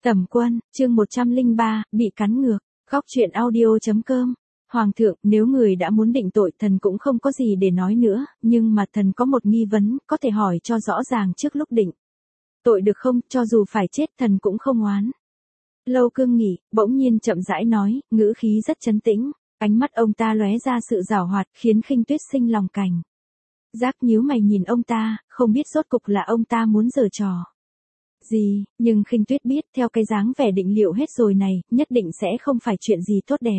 Tẩm Quân, chương 103, bị cắn ngược. Góc truyện audio.com. Hoàng thượng, nếu người đã muốn định tội, thần cũng không có gì để nói nữa, nhưng mà thần có một nghi vấn, có thể hỏi cho rõ ràng trước lúc định tội được không? Cho dù phải chết, thần cũng không oán. Lâu Cương Nghị bỗng nhiên chậm rãi nói, ngữ khí rất trấn tĩnh, ánh mắt ông ta lóe ra sự giảo hoạt, khiến Khinh Tuyết sinh lòng cảnh giác, nhíu mày nhìn ông ta, không biết rốt cục là ông ta muốn giở trò gì, nhưng Khinh Tuyết biết, theo cái dáng vẻ định liệu hết rồi này, nhất định sẽ không phải chuyện gì tốt đẹp.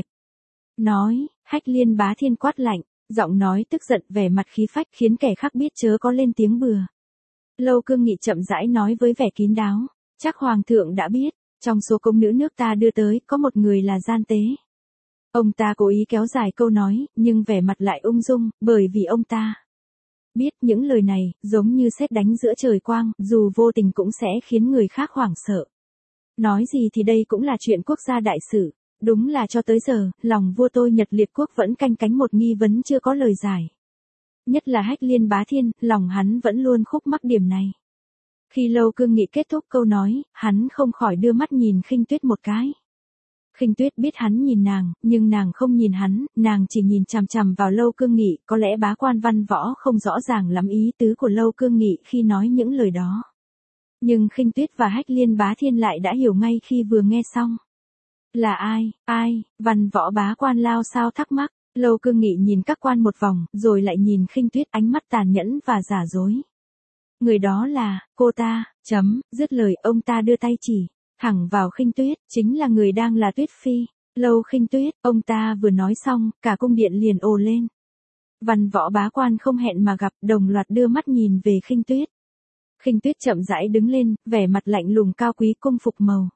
Nói, Hách Liên Bá Thiên quát lạnh, giọng nói tức giận, vẻ mặt khí phách, khiến kẻ khác biết chớ có lên tiếng bừa. Lâu Cương Nghị chậm rãi nói với vẻ kín đáo, chắc Hoàng thượng đã biết, trong số công nữ nước ta đưa tới, có một người là gian tế. Ông ta cố ý kéo dài câu nói, nhưng vẻ mặt lại ung dung, bởi vì ông ta biết những lời này, giống như sét đánh giữa trời quang, dù vô tình cũng sẽ khiến người khác hoảng sợ. Nói gì thì đây cũng là chuyện quốc gia đại sự. Đúng là cho tới giờ, lòng vua tôi Nhật Liệt Quốc vẫn canh cánh một nghi vấn chưa có lời giải. Nhất là Hách Liên Bá Thiên, lòng hắn vẫn luôn khúc mắc điểm này. Khi Lâu Cương Nghị kết thúc câu nói, hắn không khỏi đưa mắt nhìn Khinh Tuyết một cái. Khinh Tuyết biết hắn nhìn nàng, nhưng nàng không nhìn hắn, nàng chỉ nhìn chằm chằm vào Lâu Cương Nghị, có lẽ bá quan văn võ không rõ ràng lắm ý tứ của Lâu Cương Nghị khi nói những lời đó. Nhưng Khinh Tuyết và Hách Liên Bá Thiên lại đã hiểu ngay khi vừa nghe xong. Là ai, văn võ bá quan lao sao thắc mắc, Lâu Cương Nghị nhìn các quan một vòng, rồi lại nhìn Khinh Tuyết, ánh mắt tàn nhẫn và giả dối. Người đó là, cô ta, dứt lời ông ta đưa tay chỉ thẳng vào Khinh Tuyết, chính là người đang là Tuyết Phi. Lâu Khinh Tuyết, ông ta vừa nói xong, cả cung điện liền ồ lên. Văn võ bá quan không hẹn mà gặp, đồng loạt đưa mắt nhìn về Khinh Tuyết. Khinh Tuyết chậm rãi đứng lên, vẻ mặt lạnh lùng cao quý, cung phục màu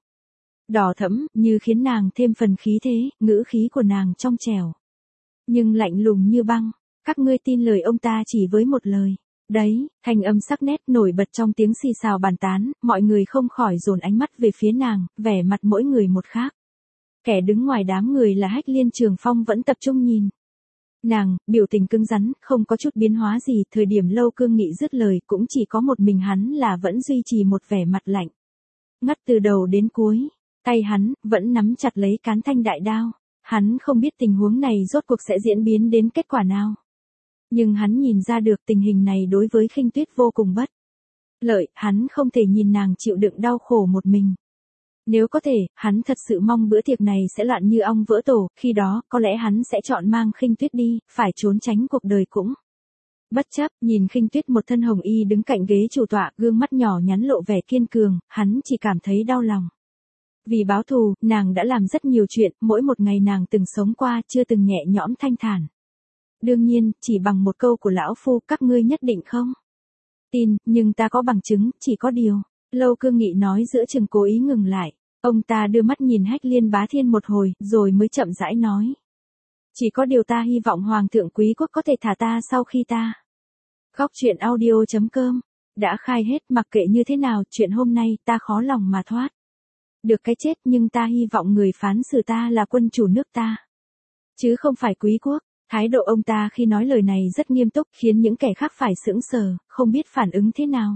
đỏ thẫm, như khiến nàng thêm phần khí thế, ngữ khí của nàng trong trẻo, nhưng lạnh lùng như băng. Các ngươi tin lời ông ta chỉ với một lời. Đấy, thanh âm sắc nét nổi bật trong tiếng xì xào bàn tán, mọi người không khỏi dồn ánh mắt về phía nàng, vẻ mặt mỗi người một khác. Kẻ đứng ngoài đám người là Hách Liên Trường Phong vẫn tập trung nhìn nàng, biểu tình cứng rắn, không có chút biến hóa gì. Thời điểm Lâu Cương Nghị dứt lời, cũng chỉ có một mình hắn là vẫn duy trì một vẻ mặt lạnh ngắt từ đầu đến cuối. Tay hắn vẫn nắm chặt lấy cán thanh đại đao. Hắn không biết tình huống này rốt cuộc sẽ diễn biến đến kết quả nào. Nhưng hắn nhìn ra được tình hình này đối với Khinh Tuyết vô cùng bất lợi, hắn không thể nhìn nàng chịu đựng đau khổ một mình. Nếu có thể, hắn thật sự mong bữa tiệc này sẽ loạn như ong vỡ tổ, khi đó, có lẽ hắn sẽ chọn mang Khinh Tuyết đi, phải trốn tránh cuộc đời cũng bất chấp. Nhìn Khinh Tuyết một thân hồng y đứng cạnh ghế chủ tọa, gương mắt nhỏ nhắn lộ vẻ kiên cường, hắn chỉ cảm thấy đau lòng. Vì báo thù, nàng đã làm rất nhiều chuyện, mỗi một ngày nàng từng sống qua chưa từng nhẹ nhõm thanh thản. Đương nhiên, chỉ bằng một câu của lão phu, các ngươi nhất định không tin, nhưng ta có bằng chứng, chỉ có điều. Lâu Cương Nghị nói giữa chừng cố ý ngừng lại. Ông ta đưa mắt nhìn Hách Liên Bá Thiên một hồi, rồi mới chậm rãi nói. Chỉ có điều ta hy vọng Hoàng thượng quý quốc có thể thả ta sau khi ta. Góc truyện audio.com. Đã khai hết, mặc kệ như thế nào, chuyện hôm nay ta khó lòng mà thoát được cái chết, nhưng ta hy vọng người phán xử ta là quân chủ nước ta, chứ không phải quý quốc. Thái độ ông ta khi nói lời này rất nghiêm túc, khiến những kẻ khác phải sững sờ, không biết phản ứng thế nào.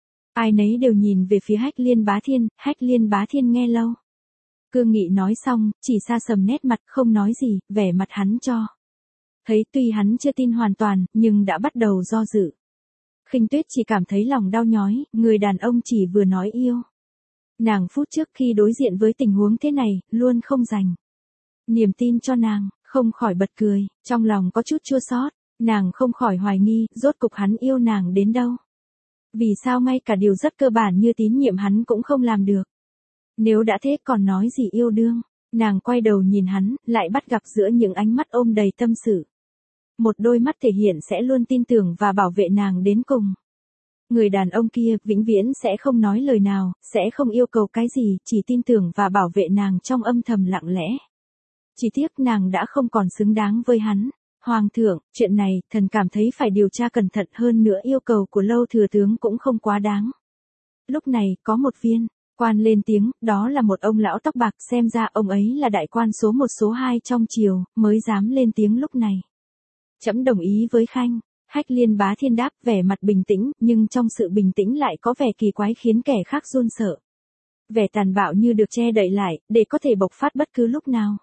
Ai nấy đều nhìn về phía Hách Liên Bá Thiên. Hách Liên Bá Thiên nghe Lâu Cương Nghị nói xong, chỉ sa sầm nét mặt, không nói gì, vẻ mặt hắn cho thấy tuy hắn chưa tin hoàn toàn, nhưng đã bắt đầu do dự. Khinh Tuyết chỉ cảm thấy lòng đau nhói, người đàn ông chỉ vừa nói yêu nàng phút trước khi đối diện với tình huống thế này, luôn không dành niềm tin cho nàng, không khỏi bật cười, trong lòng có chút chua xót. Nàng không khỏi hoài nghi, rốt cục hắn yêu nàng đến đâu. Vì sao ngay cả điều rất cơ bản như tín nhiệm hắn cũng không làm được. Nếu đã thế còn nói gì yêu đương. Nàng quay đầu nhìn hắn, lại bắt gặp giữa những ánh mắt ôm đầy tâm sự. Một đôi mắt thể hiện sẽ luôn tin tưởng và bảo vệ nàng đến cùng. Người đàn ông kia vĩnh viễn sẽ không nói lời nào, sẽ không yêu cầu cái gì, chỉ tin tưởng và bảo vệ nàng trong âm thầm lặng lẽ. Chỉ tiếc nàng đã không còn xứng đáng với hắn. Hoàng thượng, chuyện này, thần cảm thấy phải điều tra cẩn thận hơn nữa, yêu cầu của Lâu thừa tướng cũng không quá đáng. Lúc này, có một viên quan lên tiếng, đó là một ông lão tóc bạc, xem ra ông ấy là đại quan số 1 số 2 trong triều, mới dám lên tiếng lúc này. Trẫm đồng ý với Khanh. Hách Liên Bá Thiên đáp, vẻ mặt bình tĩnh, nhưng trong sự bình tĩnh lại có vẻ kỳ quái khiến kẻ khác run sợ. vẻ tàn bạo như được che đậy lại, để có thể bộc phát bất cứ lúc nào.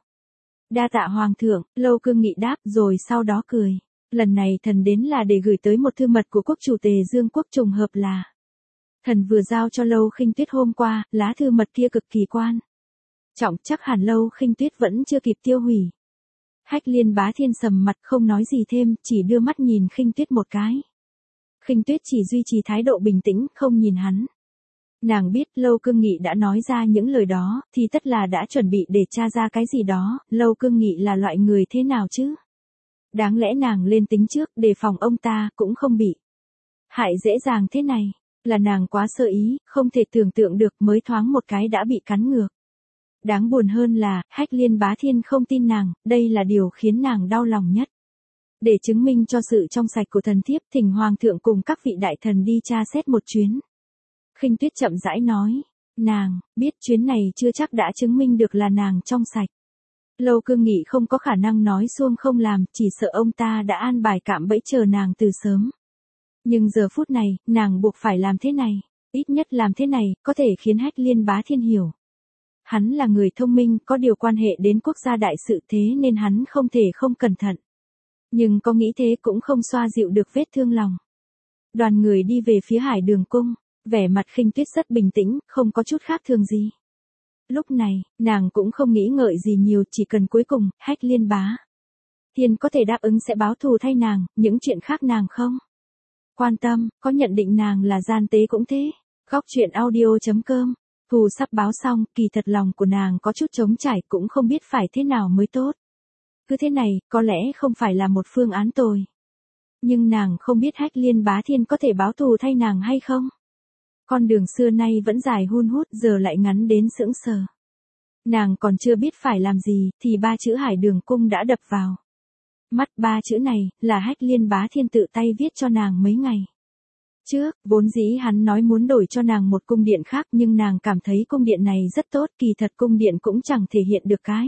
Đa tạ hoàng thượng, Lâu Cương Nghị đáp rồi sau đó cười. Lần này thần đến là để gửi tới một thư mật của quốc chủ Tề Dương quốc, trùng hợp là thần vừa giao cho Lâu Khinh Tuyết hôm qua, lá thư mật kia cực kỳ quan trọng, chắc hẳn Lâu Khinh Tuyết vẫn chưa kịp tiêu hủy. Hách Liên Bá Thiên sầm mặt không nói gì thêm, chỉ đưa mắt nhìn Khinh Tuyết một cái. Khinh Tuyết chỉ duy trì thái độ bình tĩnh, không nhìn hắn. Nàng biết Lâu Cương Nghị đã nói ra những lời đó, thì tất là đã chuẩn bị để tra ra cái gì đó. Lâu Cương Nghị là loại người thế nào chứ? Đáng lẽ nàng lên tính trước, đề phòng ông ta, cũng không bị hại dễ dàng thế này. Là nàng quá sơ ý, không thể tưởng tượng được, mới thoáng một cái đã bị cắn ngược. Đáng buồn hơn là, Hách Liên Bá Thiên không tin nàng, đây là điều khiến nàng đau lòng nhất. Để chứng minh cho sự trong sạch của thần thiếp, thỉnh hoàng thượng cùng các vị đại thần đi tra xét một chuyến. Khinh Tuyết chậm rãi nói, nàng biết chuyến này chưa chắc đã chứng minh được là nàng trong sạch. Lâu Cương Nghị không có khả năng nói suông không làm, chỉ sợ ông ta đã an bài cạm bẫy chờ nàng từ sớm. Nhưng giờ phút này, nàng buộc phải làm thế này, ít nhất làm thế này, có thể khiến Hách Liên Bá Thiên hiểu. Hắn là người thông minh, có điều quan hệ đến quốc gia đại sự, thế nên hắn không thể không cẩn thận. Nhưng có nghĩ thế cũng không xoa dịu được vết thương lòng. Đoàn người đi về phía Hải Đường cung, vẻ mặt Khinh Tuyết rất bình tĩnh, không có chút khác thường gì. Lúc này, nàng cũng không nghĩ ngợi gì nhiều, chỉ cần cuối cùng, Hách Liên Bá Thiên có thể đáp ứng sẽ báo thù thay nàng, những chuyện khác nàng không quan tâm, có nhận định nàng là gian tế cũng thế. Góc truyện audio.com, thù sắp báo xong, kỳ thật lòng của nàng có chút trống trải, cũng không biết phải thế nào mới tốt. Cứ thế này, có lẽ không phải là một phương án tồi. Nhưng nàng không biết Hách Liên Bá Thiên có thể báo thù thay nàng hay không. Con đường xưa nay vẫn dài hun hút, giờ lại ngắn đến sững sờ. Nàng còn chưa biết phải làm gì, thì ba chữ Hải Đường cung đã đập vào mắt. Ba chữ này, là Hách Liên Bá Thiên tự tay viết cho nàng mấy ngày trước. Vốn dĩ hắn nói muốn đổi cho nàng một cung điện khác, nhưng nàng cảm thấy cung điện này rất tốt, kỳ thật cung điện cũng chẳng thể hiện được cái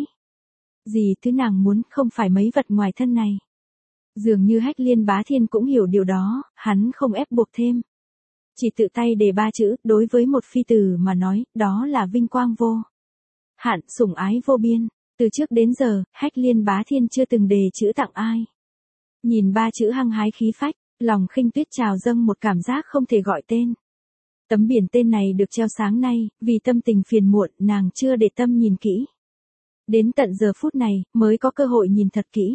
gì thứ nàng muốn, không phải mấy vật ngoài thân này. Dường như Hách Liên Bá Thiên cũng hiểu điều đó, hắn không ép buộc thêm. Chỉ tự tay đề ba chữ, đối với một phi tử mà nói, đó là vinh quang vô hạn, sủng ái vô biên. Từ trước đến giờ, Hách Liên Bá Thiên chưa từng đề chữ tặng ai. Nhìn ba chữ hăng hái khí phách, lòng Khinh Tuyết trào dâng một cảm giác không thể gọi tên. Tấm biển tên này được treo sáng nay, vì tâm tình phiền muộn, nàng chưa để tâm nhìn kỹ. Đến tận giờ phút này, mới có cơ hội nhìn thật kỹ.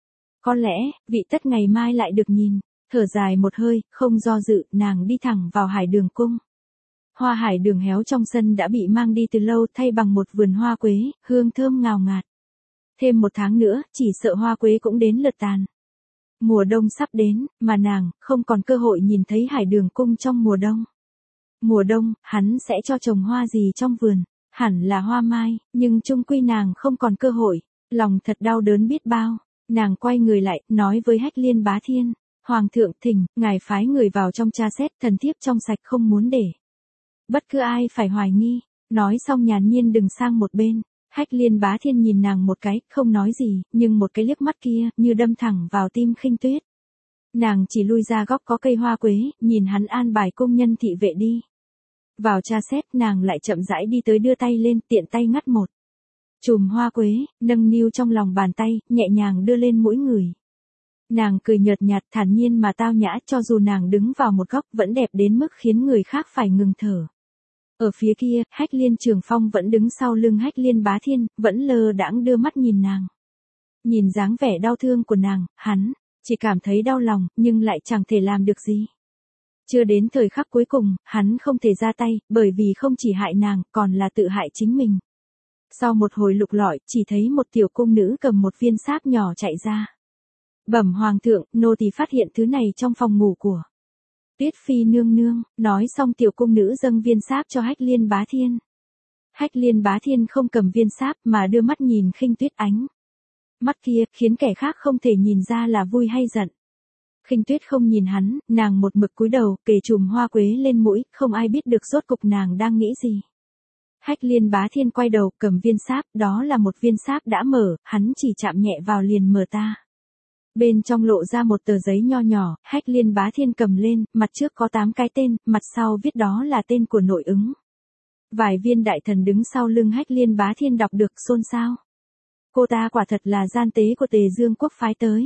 Có lẽ, vị tất ngày mai lại được nhìn. Thở dài một hơi, không do dự, nàng đi thẳng vào Hải Đường cung. Hoa hải đường héo trong sân đã bị mang đi từ lâu, thay bằng một vườn hoa quế, hương thơm ngào ngạt. Thêm một tháng nữa, chỉ sợ hoa quế cũng đến lượt tàn. Mùa đông sắp đến, mà nàng không còn cơ hội nhìn thấy Hải Đường cung trong mùa đông. Mùa đông, hắn sẽ cho trồng hoa gì trong vườn? Hẳn là hoa mai, nhưng chung quy nàng không còn cơ hội. Lòng thật đau đớn biết bao. Nàng quay người lại, nói với Hách Liên Bá Thiên. Hoàng thượng thỉnh, ngài phái người vào trong tra xét, thần thiếp trong sạch, không muốn để bất cứ ai phải hoài nghi. Nói xong nhàn nhiên đừng sang một bên. Hách Liên Bá Thiên nhìn nàng một cái, không nói gì, nhưng một cái liếc mắt kia, như đâm thẳng vào tim Khinh Tuyết. Nàng chỉ lui ra góc có cây hoa quế, nhìn hắn an bài công nhân thị vệ đi vào tra xét, nàng lại chậm rãi đi tới, đưa tay lên, tiện tay ngắt một chùm hoa quế, nâng niu trong lòng bàn tay, nhẹ nhàng đưa lên mũi người. Nàng cười nhợt nhạt, thản nhiên mà tao nhã, cho dù nàng đứng vào một góc vẫn đẹp đến mức khiến người khác phải ngừng thở. Ở phía kia, Hách Liên Trường Phong vẫn đứng sau lưng Hách Liên Bá Thiên, vẫn lơ đãng đưa mắt nhìn nàng. Nhìn dáng vẻ đau thương của nàng, hắn chỉ cảm thấy đau lòng, nhưng lại chẳng thể làm được gì. Chưa đến thời khắc cuối cùng, hắn không thể ra tay, bởi vì không chỉ hại nàng, còn là tự hại chính mình. Sau một hồi lục lọi, chỉ thấy một tiểu cung nữ cầm một viên sáp nhỏ chạy ra. Bẩm hoàng thượng, nô tỳ phát hiện thứ này trong phòng ngủ của Tuyết Phi nương nương. Nói xong tiểu cung nữ dâng viên sáp cho Hách Liên Bá Thiên. Hách Liên Bá Thiên không cầm viên sáp mà đưa mắt nhìn Khinh Tuyết, ánh mắt kia khiến kẻ khác không thể nhìn ra là vui hay giận. Khinh Tuyết không nhìn hắn, nàng một mực cúi đầu, kề chùm hoa quế lên mũi, không ai biết được rốt cục nàng đang nghĩ gì. Hách Liên Bá Thiên quay đầu, cầm viên sáp, đó là một viên sáp đã mở, hắn chỉ chạm nhẹ vào liền mở ta. Bên trong lộ ra một tờ giấy nho nhỏ, Hách Liên Bá Thiên cầm lên, mặt trước có 8 cái tên, mặt sau viết đó là tên của nội ứng. Vài viên đại thần đứng sau lưng Hách Liên Bá Thiên đọc được xôn xao. Cô ta quả thật là gian tế của Tề Dương quốc phái tới.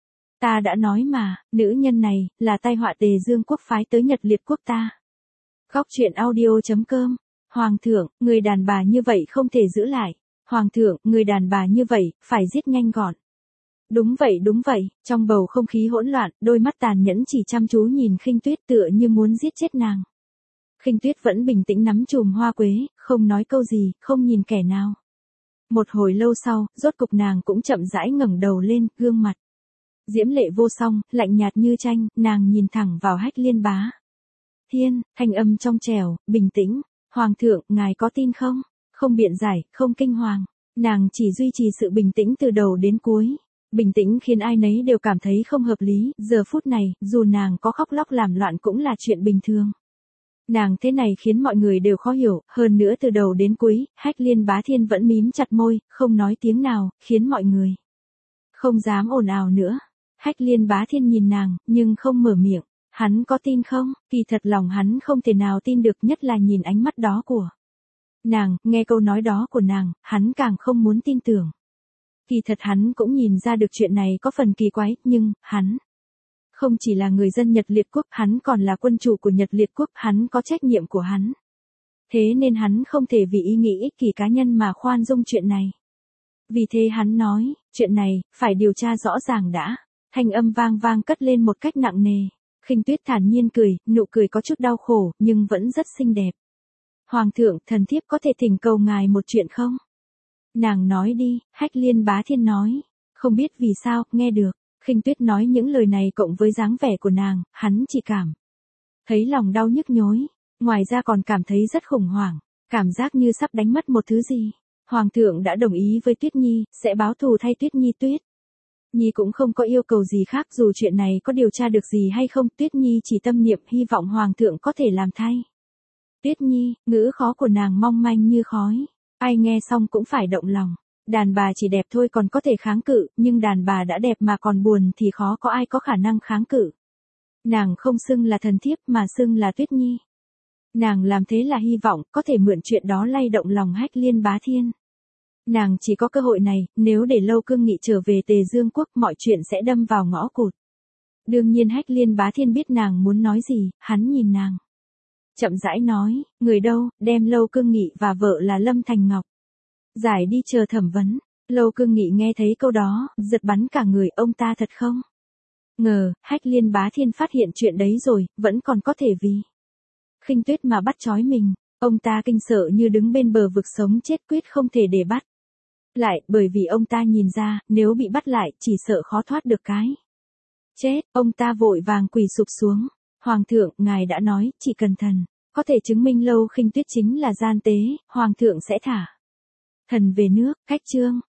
Ta đã nói mà, nữ nhân này, là tai họa Tề Dương quốc phái tới Nhật Liệt quốc ta. Góc truyện audio.com. Hoàng thượng, người đàn bà như vậy không thể giữ lại. Hoàng thượng, người đàn bà như vậy, phải giết nhanh gọn. Đúng vậy, trong bầu không khí hỗn loạn, đôi mắt tàn nhẫn chỉ chăm chú nhìn Khinh Tuyết tựa như muốn giết chết nàng. Khinh Tuyết vẫn bình tĩnh nắm chùm hoa quế, không nói câu gì, không nhìn kẻ nào. Một hồi lâu sau, rốt cục nàng cũng chậm rãi ngẩng đầu lên, gương mặt diễm lệ vô song, lạnh nhạt như tranh, nàng nhìn thẳng vào Hách Liên Bá Thiên, thanh âm trong trẻo, bình tĩnh. Hoàng thượng, ngài có tin không? Không biện giải, không kinh hoàng. Nàng chỉ duy trì sự bình tĩnh từ đầu đến cuối. Bình tĩnh khiến ai nấy đều cảm thấy không hợp lý, giờ phút này, dù nàng có khóc lóc làm loạn cũng là chuyện bình thường. Nàng thế này khiến mọi người đều khó hiểu, hơn nữa từ đầu đến cuối, Hách Liên Bá Thiên vẫn mím chặt môi, không nói tiếng nào, khiến mọi người không dám ồn ào nữa. Hách Liên Bá Thiên nhìn nàng, nhưng không mở miệng. Hắn có tin không? Kỳ thật lòng hắn không thể nào tin được, nhất là nhìn ánh mắt đó của nàng, nghe câu nói đó của nàng, hắn càng không muốn tin tưởng. Kỳ thật hắn cũng nhìn ra được chuyện này có phần kỳ quái, nhưng, hắn không chỉ là người dân Nhật Liệt quốc, hắn còn là quân chủ của Nhật Liệt quốc, hắn có trách nhiệm của hắn. Thế nên hắn không thể vì ý nghĩ ích kỷ cá nhân mà khoan dung chuyện này. Vì thế hắn nói, chuyện này, phải điều tra rõ ràng đã. Thanh âm vang vang cất lên một cách nặng nề. Khinh Tuyết thản nhiên cười, nụ cười có chút đau khổ, nhưng vẫn rất xinh đẹp. Hoàng thượng, thần thiếp có thể thỉnh cầu ngài một chuyện không? Nàng nói đi, Hách Liên Bá Thiên nói. Không biết vì sao, nghe được. Khinh Tuyết nói những lời này cộng với dáng vẻ của nàng, hắn chỉ cảm thấy lòng đau nhức nhối. Ngoài ra còn cảm thấy rất khủng hoảng, cảm giác như sắp đánh mất một thứ gì. Hoàng thượng đã đồng ý với Tuyết Nhi, sẽ báo thù thay Tuyết Nhi. Tuyết Nhi cũng không có yêu cầu gì khác, dù chuyện này có điều tra được gì hay không, Tuyết Nhi chỉ tâm niệm hy vọng Hoàng thượng có thể làm thay. Tuyết Nhi, ngữ khó của nàng mong manh như khói. Ai nghe xong cũng phải động lòng. Đàn bà chỉ đẹp thôi còn có thể kháng cự, nhưng đàn bà đã đẹp mà còn buồn thì khó có ai có khả năng kháng cự. Nàng không xưng là thần thiếp mà xưng là Tuyết Nhi. Nàng làm thế là hy vọng có thể mượn chuyện đó lay động lòng Hách Liên Bá Thiên. Nàng chỉ có cơ hội này, nếu để Lâu Cương Nghị trở về Tề Dương quốc mọi chuyện sẽ đâm vào ngõ cụt. Đương nhiên Hách Liên Bá Thiên biết nàng muốn nói gì, hắn nhìn nàng. Chậm rãi nói, người đâu, đem Lâu Cương Nghị và vợ là Lâm Thành Ngọc giải đi chờ thẩm vấn. Lâu Cương Nghị nghe thấy câu đó, giật bắn cả người, ông ta thật không ngờ, Hách Liên Bá Thiên phát hiện chuyện đấy rồi, vẫn còn có thể vì Khinh Tuyết mà bắt trói mình. Ông ta kinh sợ như đứng bên bờ vực sống chết, quyết không thể để bắt lại, bởi vì ông ta nhìn ra, nếu bị bắt lại, chỉ sợ khó thoát được cái chết. Ông ta vội vàng quỳ sụp xuống. Hoàng thượng, ngài đã nói, chỉ cần thần có thể chứng minh Lâu Khinh Tuyết chính là gian tế, Hoàng thượng sẽ thả thần về nước. Khách chương.